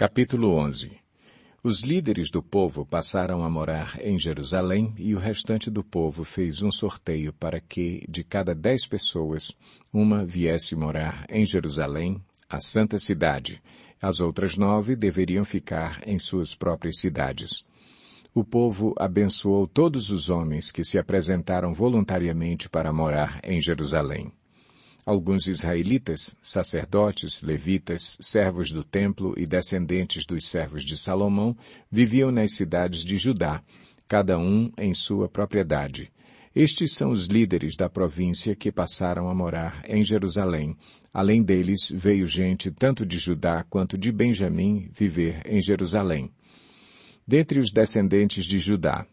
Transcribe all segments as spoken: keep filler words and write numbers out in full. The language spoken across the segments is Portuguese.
Capítulo onze. Os líderes do povo passaram a morar em Jerusalém e o restante do povo fez um sorteio para que, de cada dez pessoas, uma viesse morar em Jerusalém, a santa cidade. As outras nove deveriam ficar em suas próprias cidades. O povo abençoou todos os homens que se apresentaram voluntariamente para morar em Jerusalém. Alguns israelitas, sacerdotes, levitas, servos do templo e descendentes dos servos de Salomão, viviam nas cidades de Judá, cada um em sua propriedade. Estes são os líderes da província que passaram a morar em Jerusalém. Além deles, veio gente tanto de Judá quanto de Benjamim viver em Jerusalém. Dentre os descendentes de Judá,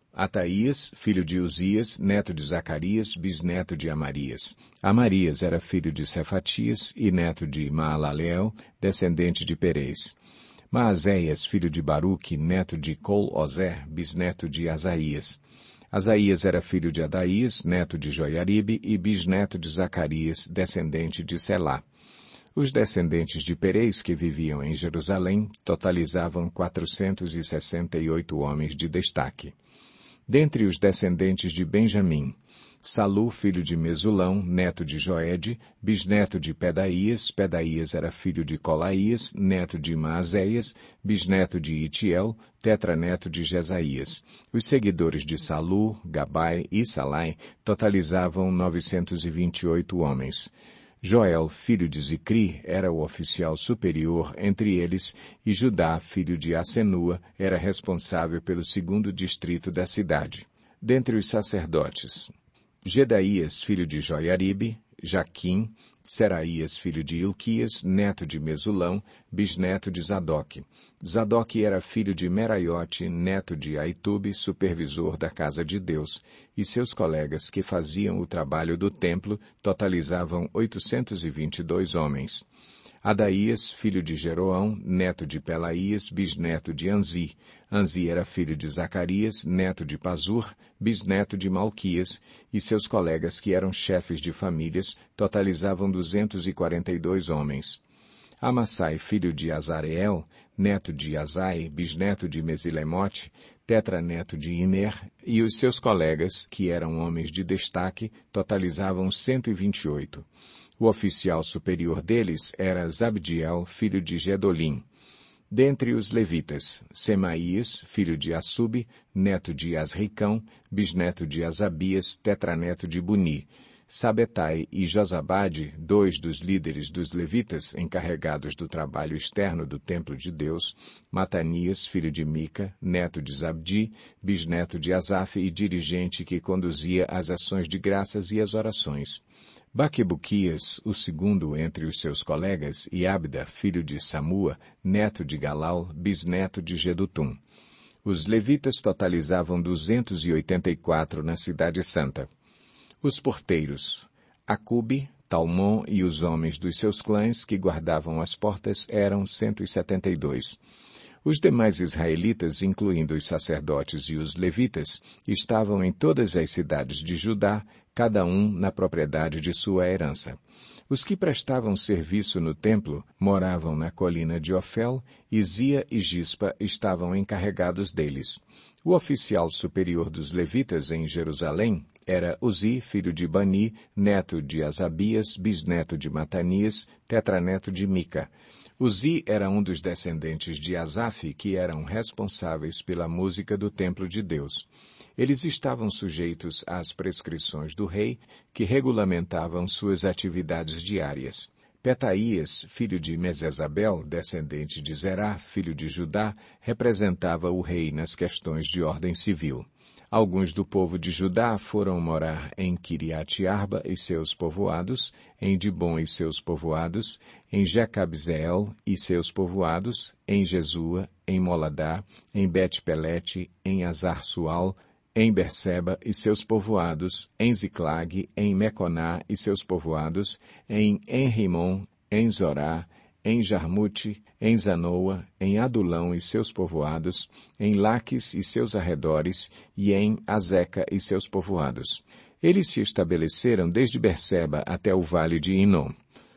Ataías, filho de Uzias, neto de Zacarias, bisneto de Amarias. Amarias era filho de Cefatias e neto de Maalaleel, descendente de Perez. Maazéias, filho de Baruque, neto de Col-Ozer, bisneto de Asaías. Asaías era filho de Adaías, neto de Joiaribe e bisneto de Zacarias, descendente de Selá. Os descendentes de Perez que viviam em Jerusalém totalizavam quatrocentos e sessenta e oito homens de destaque. Dentre os descendentes de Benjamim, Salu, filho de Mesulão, neto de Joede, bisneto de Pedaías, Pedaías era filho de Colaías, neto de Maazéias, bisneto de Itiel, tetraneto de Jesaías. Os seguidores de Salu, Gabai e Salai totalizavam novecentos e vinte e oito homens. Joel, filho de Zicri, era o oficial superior entre eles, e Judá, filho de Asenua, era responsável pelo segundo distrito da cidade. Dentre os sacerdotes, Gedaías, filho de Joiaribe, Jaquim, Seraías, filho de Ilquias, neto de Mesulão, bisneto de Zadoque. Zadoque era filho de Meraiote, neto de Aitube, supervisor da casa de Deus, e seus colegas que faziam o trabalho do templo totalizavam oitocentos e vinte e dois homens. Adaías, filho de Jeroão, neto de Pelaías, bisneto de Anzi. Anzi era filho de Zacarias, neto de Pazur, bisneto de Malquias, e seus colegas que eram chefes de famílias totalizavam duzentos e quarenta e dois homens. Amassai, filho de Azareel, neto de Azai, bisneto de Mesilemote, tetraneto de Imer, e os seus colegas, que eram homens de destaque, totalizavam cento e vinte e oito. O oficial superior deles era Zabdiel, filho de Gedolim. Dentre os levitas, Semaías, filho de Assube, neto de Asricão, bisneto de Asabias, tetraneto de Buni. Sabetai e Josabade, dois dos líderes dos levitas encarregados do trabalho externo do templo de Deus, Matanias, filho de Mica, neto de Zabdi, bisneto de Asaf e dirigente que conduzia as ações de graças e as orações. Baquebuquias, o segundo entre os seus colegas, e Abda, filho de Samua, neto de Galal, bisneto de Gedutum. Os levitas totalizavam duzentos e oitenta e quatro na cidade santa. Os porteiros, Acube, Talmon e os homens dos seus clãs que guardavam as portas eram cento e setenta e dois. Os demais israelitas, incluindo os sacerdotes e os levitas, estavam em todas as cidades de Judá, cada um na propriedade de sua herança. Os que prestavam serviço no templo moravam na colina de Ofel, e Zia e Gispa estavam encarregados deles. O oficial superior dos levitas em Jerusalém era Uzi, filho de Bani, neto de Asabias, bisneto de Matanias, tetraneto de Mica. Uzi era um dos descendentes de Asaf que eram responsáveis pela música do templo de Deus. Eles estavam sujeitos às prescrições do rei, que regulamentavam suas atividades diárias. Petaías, filho de Mesesabel, descendente de Zerá, filho de Judá, representava o rei nas questões de ordem civil. Alguns do povo de Judá foram morar em Quiriate-Arba e seus povoados, em Dibom e seus povoados, em Jecabzeel e seus povoados, em Jesua, em Moladá, em Bet-Pelete, em Azar-Sual, em Berseba e seus povoados, em Ziclag, em Meconá e seus povoados, em Enrimon, em Zorá, em Jarmute, em Zanoa, em Adulão e seus povoados, em Laques e seus arredores, e em Azeca e seus povoados. Eles se estabeleceram desde Berseba até o vale de Inom.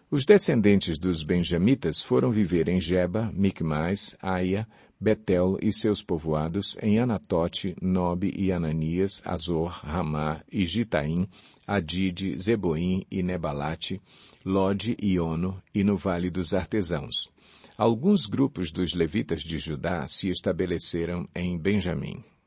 Os descendentes dos benjamitas foram viver em Geba, Micmais, Aia, Betel e seus povoados, em Anatote, Nobe e Ananias, Azor, Ramá e Gitaim, Adide, Zeboim e Nebalate, Lode e Ono, e no Vale dos Artesãos. Alguns grupos dos levitas de Judá se estabeleceram em Benjamim.